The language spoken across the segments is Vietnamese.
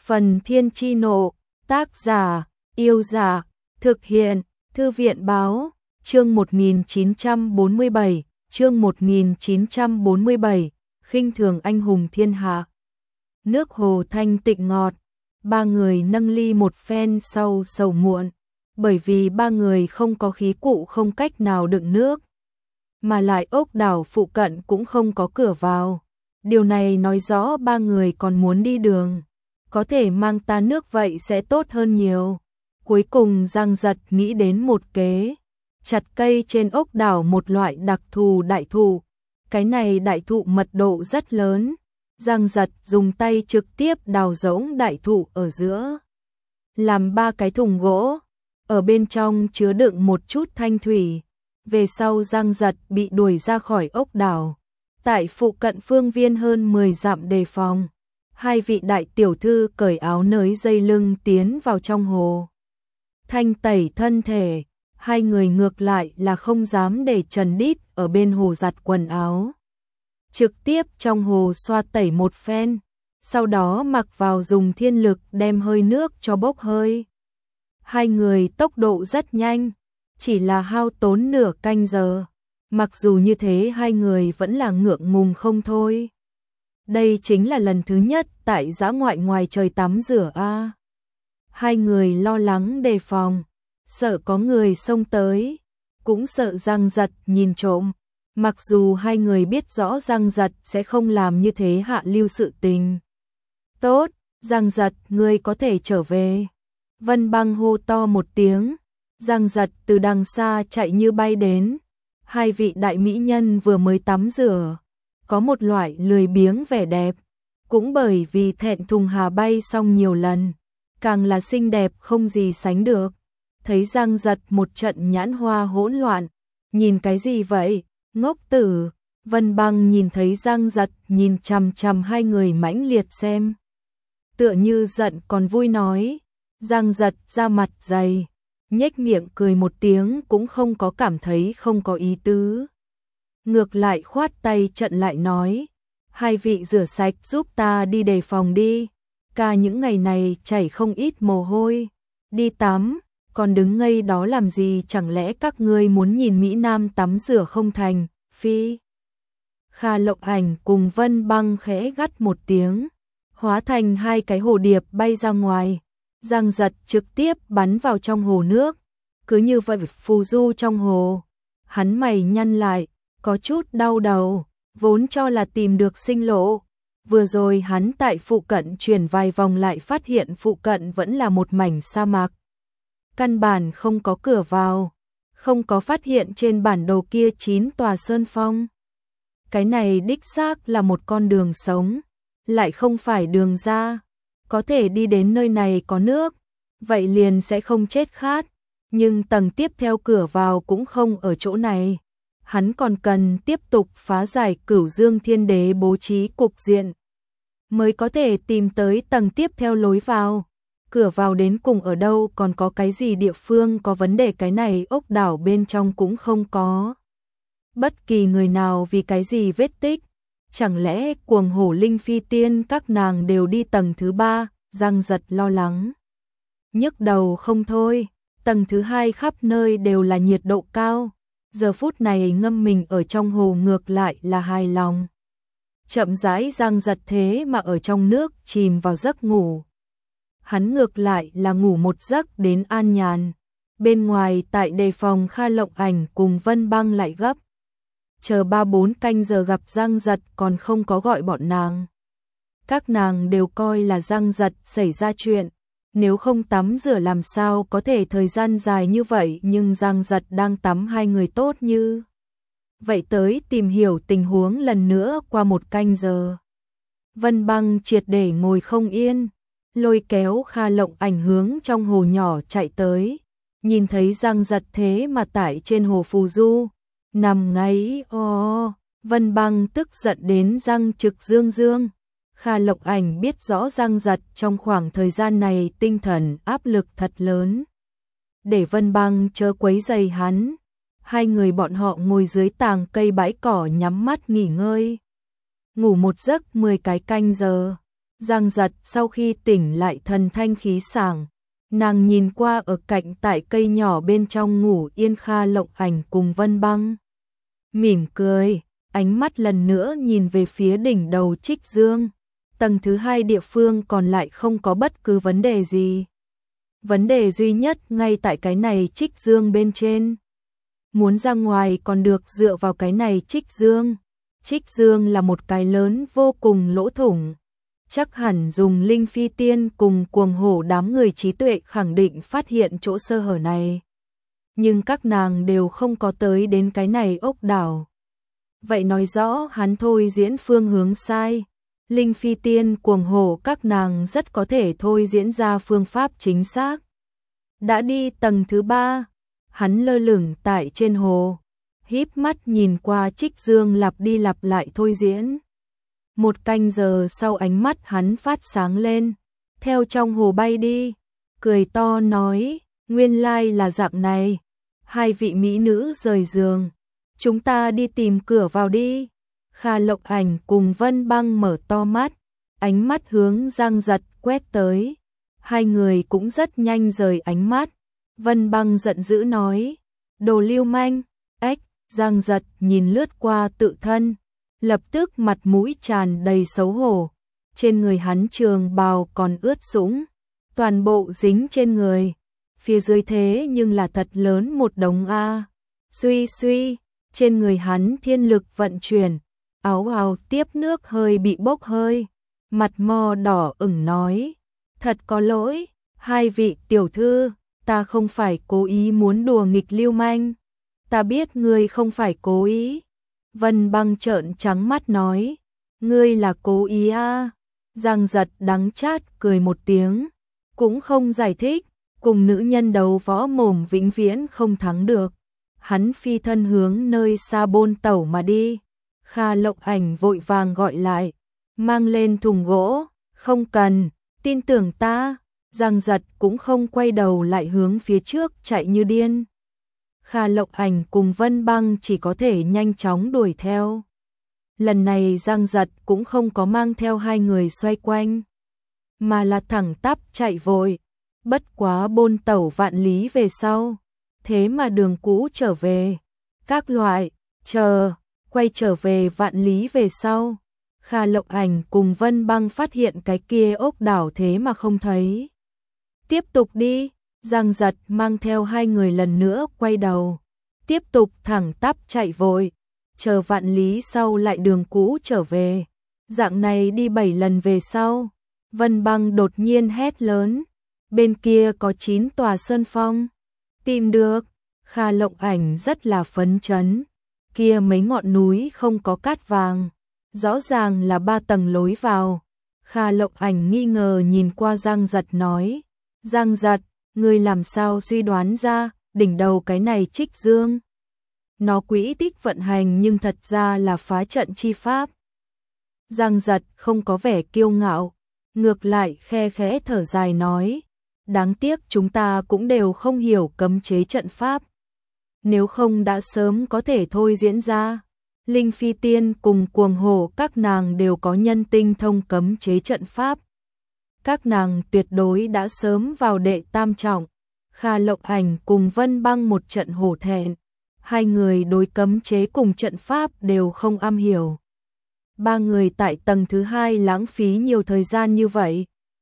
Phần Thiên Chi Nộ, tác giả, Yêu Giả, thực hiện, Thư viện Báo, chương 1947, khinh thường anh hùng thiên hạ. Nước hồ thanh tịnh ngọt, ba người nâng ly một phen sau sầu muộn, bởi vì ba người không có khí cụ không cách nào đựng nước, mà lại ốc đảo phụ cận cũng không có cửa vào. Điều này nói rõ ba người còn muốn đi đường, có thể mang ta nước vậy sẽ tốt hơn nhiều. Cuối cùng Giang Giật nghĩ đến một kế, chặt cây trên ốc đảo một loại đặc thù đại thụ. Cái này đại thụ mật độ rất lớn, Giang Giật dùng tay trực tiếp đào rỗng đại thụ ở giữa, làm 3 cái thùng gỗ, ở bên trong chứa đựng một chút thanh thủy. Về sau Giang Giật bị đuổi ra khỏi ốc đảo, tại phụ cận phương viên hơn 10 dặm đề phòng. Hai vị đại tiểu thư cởi áo nới dây lưng tiến vào trong hồ, thanh tẩy thân thể. Hai người ngược lại là không dám để trần đít ở bên hồ giặt quần áo, trực tiếp trong hồ xoa tẩy một phen, sau đó mặc vào dùng thiên lực đem hơi nước cho bốc hơi. Hai người tốc độ rất nhanh, chỉ là hao tốn nửa canh giờ. Mặc dù như thế hai người vẫn là ngượng ngùng không thôi. Đây chính là lần thứ nhất tại dã ngoại ngoài trời tắm rửa a. Hai người lo lắng đề phòng, sợ có người xông tới, cũng sợ Giang Giật nhìn trộm. Mặc dù hai người biết rõ Giang Giật sẽ không làm như thế hạ lưu sự tình. Tốt, Giang Giật, ngươi có thể trở về. Vân Băng hô to một tiếng, Giang Giật từ đằng xa chạy như bay đến. Hai vị đại mỹ nhân vừa mới tắm rửa, có một loại lười biếng vẻ đẹp, cũng bởi vì thẹn thùng hà bay xong nhiều lần, càng là xinh đẹp không gì sánh được. Thấy Giang Giật một trận nhãn hoa hỗn loạn, nhìn cái gì vậy, ngốc tử. Vân Băng nhìn thấy Giang Giật nhìn chằm chằm hai người mãnh liệt xem, tựa như giận còn vui nói. Giang Giật ra mặt dày, nhếch miệng cười một tiếng cũng không có cảm thấy không có ý tứ. Ngược lại khoát tay trận lại nói, hai vị rửa sạch giúp ta đi đề phòng đi. Ca những ngày này chảy không ít mồ hôi, đi tắm, còn đứng ngây đó làm gì, chẳng lẽ các ngươi muốn nhìn Mỹ Nam tắm rửa không thành, phi. Kha Lộng Ảnh cùng Vân Băng khẽ gắt một tiếng, hóa thành hai cái hồ điệp bay ra ngoài. Giang Giật trực tiếp bắn vào trong hồ nước, cứ như vậy phù du trong hồ. Hắn mày nhăn lại, có chút đau đầu, vốn cho là tìm được sinh lộ. Vừa rồi hắn tại phụ cận chuyển vài vòng lại phát hiện phụ cận vẫn là một mảnh sa mạc, căn bản không có cửa vào, không có phát hiện trên bản đồ kia 9 tòa sơn phong. Cái này đích xác là một con đường sống, lại không phải đường ra. Có thể đi đến nơi này có nước, vậy liền sẽ không chết khát. Nhưng tầng tiếp theo cửa vào cũng không ở chỗ này. Hắn còn cần tiếp tục phá giải Cửu Dương Thiên Đế bố trí cục diện, mới có thể tìm tới tầng tiếp theo lối vào. Cửa vào đến cùng ở đâu, còn có cái gì địa phương có vấn đề, cái này ốc đảo bên trong cũng không có bất kỳ người nào, vì cái gì vết tích. Chẳng lẽ Cuồng Hổ Linh Phi Tiên các nàng đều đi tầng thứ 3, Giang Giật lo lắng, nhức đầu không thôi. Tầng thứ 2 khắp nơi đều là nhiệt độ cao, giờ phút này ngâm mình ở trong hồ ngược lại là hài lòng. Chậm rãi Giang Giật thế mà ở trong nước chìm vào giấc ngủ. Hắn ngược lại là ngủ một giấc đến an nhàn. Bên ngoài tại đề phòng Kha Lộng Ảnh cùng Vân Băng lại gấp, chờ 3-4 canh giờ gặp Giang Giật còn không có gọi bọn nàng. Các nàng đều coi là Giang Giật xảy ra chuyện, nếu không tắm rửa làm sao có thể thời gian dài như vậy, nhưng Giang Giật đang tắm hai người tốt như vậy tới tìm hiểu tình huống lần nữa. Qua 1 canh giờ, Vân Băng triệt để ngồi không yên, lôi kéo Kha Lộng Ảnh hướng trong hồ nhỏ chạy tới, nhìn thấy Giang Giật thế mà tại trên hồ phù du, nằm ngáy o. Vân Băng tức giận đến răng trực dương dương. Kha Lộng Ảnh biết rõ Giang Giật trong khoảng thời gian này tinh thần áp lực thật lớn, để Vân Băng chớ quấy rầy hắn. Hai người bọn họ ngồi dưới tàng cây bãi cỏ nhắm mắt nghỉ ngơi, ngủ một giấc 10 cái canh giờ. Giang Giật sau khi tỉnh lại thần thanh khí sảng, nàng nhìn qua ở cạnh tại cây nhỏ bên trong ngủ yên Kha Lộng Ảnh cùng Vân Băng. Mỉm cười, ánh mắt lần nữa nhìn về phía đỉnh đầu Trích Dương. Tầng thứ 2 địa phương còn lại không có bất cứ vấn đề gì. Vấn đề duy nhất ngay tại cái này Trích Dương bên trên. Muốn ra ngoài còn được dựa vào cái này Trích Dương. Trích Dương là một cái lớn vô cùng lỗ thủng. Chắc hẳn dùng Linh Phi Tiên cùng Cuồng Hổ đám người trí tuệ khẳng định phát hiện chỗ sơ hở này. Nhưng các nàng đều không có tới đến cái này ốc đảo. Vậy nói rõ hắn thôi diễn phương hướng sai. Linh Phi Tiên, Cuồng Hổ các nàng rất có thể thôi diễn ra phương pháp chính xác. Đã đi tầng thứ 3, hắn lơ lửng tại trên hồ, híp mắt nhìn qua Trích Dương lặp đi lặp lại thôi diễn. 1 canh giờ sau ánh mắt hắn phát sáng lên, theo trong hồ bay đi, cười to nói, nguyên lai là dạng này. 2 vị mỹ nữ rời giường, chúng ta đi tìm cửa vào đi. Kha Lộng Ảnh cùng Vân Băng mở to mắt, ánh mắt hướng Giang Giật quét tới. 2 người cũng rất nhanh rời ánh mắt. Vân Băng giận dữ nói, đồ lưu manh, ếch. Giang Giật nhìn lướt qua tự thân, lập tức mặt mũi tràn đầy xấu hổ. Trên người hắn trường bào còn ướt sũng, toàn bộ dính trên người. Phía dưới thế nhưng là thật lớn một đống a. Suy suy, trên người hắn thiên lực vận chuyển, áo bào tiếp nước hơi bị bốc hơi, mặt mo đỏ ửng nói, thật có lỗi, 2 vị tiểu thư, ta không phải cố ý muốn đùa nghịch lưu manh. Ta biết ngươi không phải cố ý. Vân Băng trợn trắng mắt nói, ngươi là cố ý à. Giang Giật đắng chát cười một tiếng, cũng không giải thích, cùng nữ nhân đấu võ mồm vĩnh viễn không thắng được. Hắn phi thân hướng nơi xa bôn tẩu mà đi. Kha Lộng Ảnh vội vàng gọi lại, mang lên thùng gỗ, không cần, tin tưởng ta. Giang Giật cũng không quay đầu lại hướng phía trước chạy như điên. Kha Lộng Ảnh cùng Vân Băng chỉ có thể nhanh chóng đuổi theo. Lần này Giang Giật cũng không có mang theo 2 người xoay quanh, mà là thẳng tắp chạy vội. Bất quá bôn tẩu vạn lý về sau, thế mà đường cũ trở về. Các loại, quay trở về vạn lý về sau. Kha Lộng Ảnh cùng Vân Băng phát hiện cái kia ốc đảo thế mà không thấy. Tiếp tục đi. Giang Giật mang theo 2 người lần nữa quay đầu, tiếp tục thẳng tắp chạy vội, chờ vạn lý sau lại đường cũ trở về. Dạng này đi 7 lần về sau, Vân Băng đột nhiên hét lớn, bên kia có 9 tòa sơn phong. Tìm được. Kha Lộng Ảnh rất là phấn chấn, kia mấy ngọn núi không có cát vàng, rõ ràng là 3 tầng lối vào. Kha Lộng Ảnh nghi ngờ nhìn qua Giang Giật nói, Giang Giật, ngươi làm sao suy đoán ra đỉnh đầu cái này Trích Dương? Nó quỹ tích vận hành nhưng thật ra là phá trận chi pháp. Giang Giật không có vẻ kiêu ngạo, ngược lại khe khẽ thở dài nói, đáng tiếc chúng ta cũng đều không hiểu cấm chế trận pháp. Nếu không đã sớm có thể thôi diễn ra. Linh Phi Tiên cùng Cuồng Hổ các nàng đều có nhân tinh thông cấm chế trận pháp. Các nàng tuyệt đối đã sớm vào đệ tam trọng. Kha Lộng Ảnh cùng Vân Băng một trận hổ thẹn. 2 người đối cấm chế cùng trận pháp đều không am hiểu. 3 người tại tầng thứ 2 lãng phí nhiều thời gian như vậy.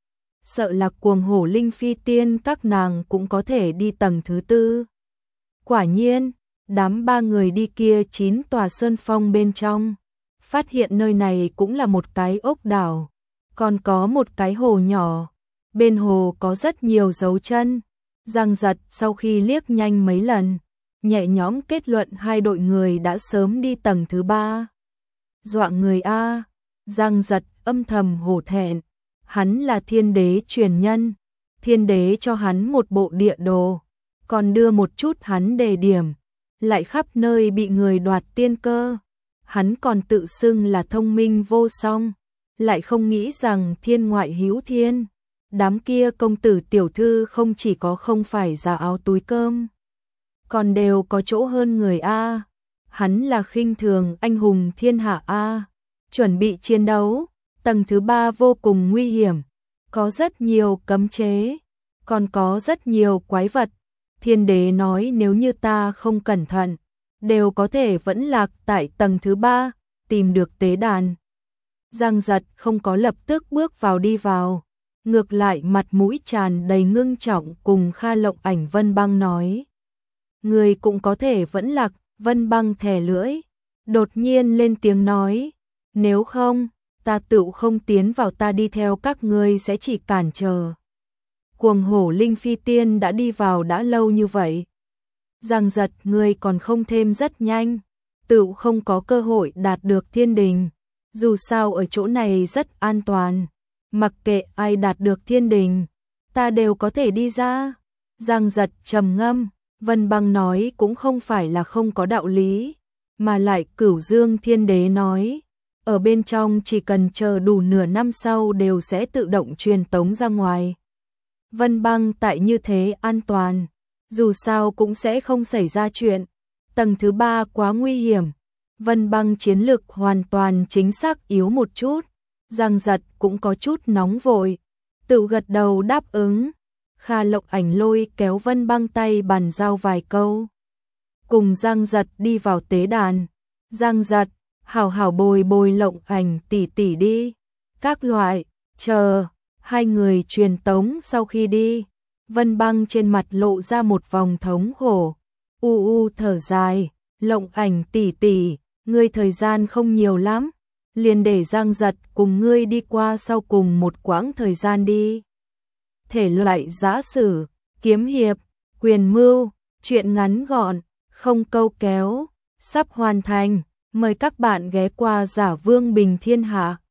Sợ là Cuồng Hổ Linh Phi Tiên các nàng cũng có thể đi tầng thứ 4. Quả nhiên, đám 3 người đi kia 9 tòa sơn phong bên trong, phát hiện nơi này cũng là một cái ốc đảo, còn có một cái hồ nhỏ, bên hồ có rất nhiều dấu chân. Giang Giật sau khi liếc nhanh mấy lần, nhẹ nhõm kết luận 2 đội người đã sớm đi tầng thứ 3. Dọa người a. Giang Giật âm thầm hổ thẹn, hắn là thiên đế truyền nhân, thiên đế cho hắn một bộ địa đồ, còn đưa một chút hắn đề điểm, lại khắp nơi bị người đoạt tiên cơ. Hắn còn tự xưng là thông minh vô song, lại không nghĩ rằng thiên ngoại hữu thiên. Đám kia công tử tiểu thư không chỉ có không phải giả áo túi cơm, còn đều có chỗ hơn người a. Hắn là khinh thường anh hùng thiên hạ a. Chuẩn bị chiến đấu. Tầng thứ 3 vô cùng nguy hiểm, có rất nhiều cấm chế, còn có rất nhiều quái vật. Thiên đế nói nếu như ta không cẩn thận, đều có thể vẫn lạc tại tầng thứ 3, tìm được tế đàn. Giang Giật không có lập tức bước vào đi vào, ngược lại mặt mũi tràn đầy ngưng trọng cùng Kha Lộng Ảnh Vân Băng nói. Người cũng có thể vẫn lạc. Vân Băng thè lưỡi, đột nhiên lên tiếng nói, nếu không, ta tựu không tiến vào, ta đi theo các ngươi sẽ chỉ cản trở. Cuồng hổ linh phi tiên đã đi vào đã lâu như vậy. Giang Giật, ngươi còn không thêm rất nhanh, tựu không có cơ hội đạt được thiên đình. Dù sao ở chỗ này rất an toàn, mặc kệ ai đạt được thiên đình, ta đều có thể đi ra. Giang Giật trầm ngâm, Vân Băng nói cũng không phải là không có đạo lý, mà lại Cửu Dương Thiên Đế nói, ở bên trong chỉ cần chờ đủ nửa năm sau đều sẽ tự động truyền tống ra ngoài. Vân Băng tại như thế an toàn, dù sao cũng sẽ không xảy ra chuyện. Tầng thứ 3 quá nguy hiểm, Vân Băng chiến lực hoàn toàn chính xác yếu một chút. Giang Giật cũng có chút nóng vội, tự gật đầu đáp ứng. Kha Lộng Ảnh lôi kéo Vân Băng tay bàn giao vài câu, cùng Giang Giật đi vào tế đàn. Giang Giật, hảo hảo bồi bồi Lộng Ảnh tỷ tỷ đi. Các loại, chờ, hai người truyền tống sau khi đi, Vân Băng trên mặt lộ ra một vòng thống khổ, thở dài, Lộng Ảnh tỷ tỷ, ngươi thời gian không nhiều lắm, liền để Giang Giật cùng ngươi đi qua sau cùng một quãng thời gian đi. Thể loại giã sử, kiếm hiệp, quyền mưu, truyện ngắn gọn, không câu kéo, sắp hoàn thành, mời các bạn ghé qua Giả Vương Bình Thiên Hạ.